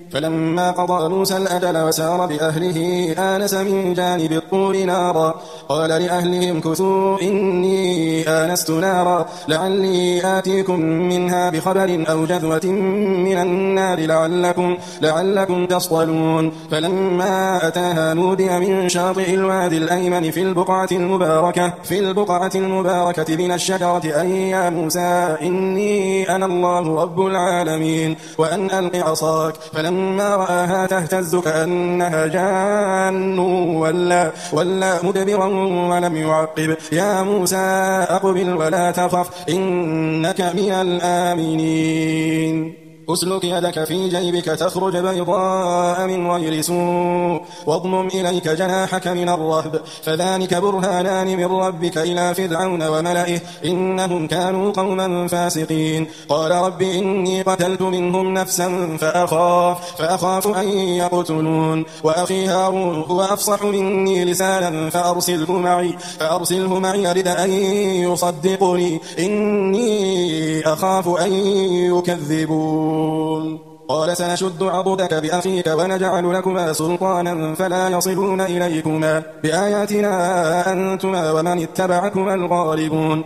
فلما قضى موسى الأجل وسار بأهله آنس من جانب الطور نارا قال لأهلهم كثوا إني آنست نارا لعلي آتيكم منها بخبر أو جذوة من النار لعلكم تصطلون فلما أتاها نودي من شاطئ الوادي الأيمن في البقعة المباركة من الشجرة أن يا موسى إني أنا الله رب العالمين وأن ألق عصاك فلما رآها تهتز كأنها جان ولا مدبرا ولم يعقب يا موسى أقبل ولا تخف إنك من الآمنين أسلك يدك في جيبك تخرج بيضاء من غير سوء واضمم إليك جناحك من الرهب فذلك برهانان من ربك إلى فرعون وملئه إنهم كانوا قوما فاسقين قال رب إني قتلت منهم نفسا فأخاف أن يقتلون وأخي هارون هو أفصح مني لسانا فأرسله معي يرد أن يصدقني إني أخاف أن يكذبون قال سنشد عضدك بأخيك ونجعل لكما سلطانا فلا يصلون إليكما بآياتنا أنتما ومن اتبعكما الغالبون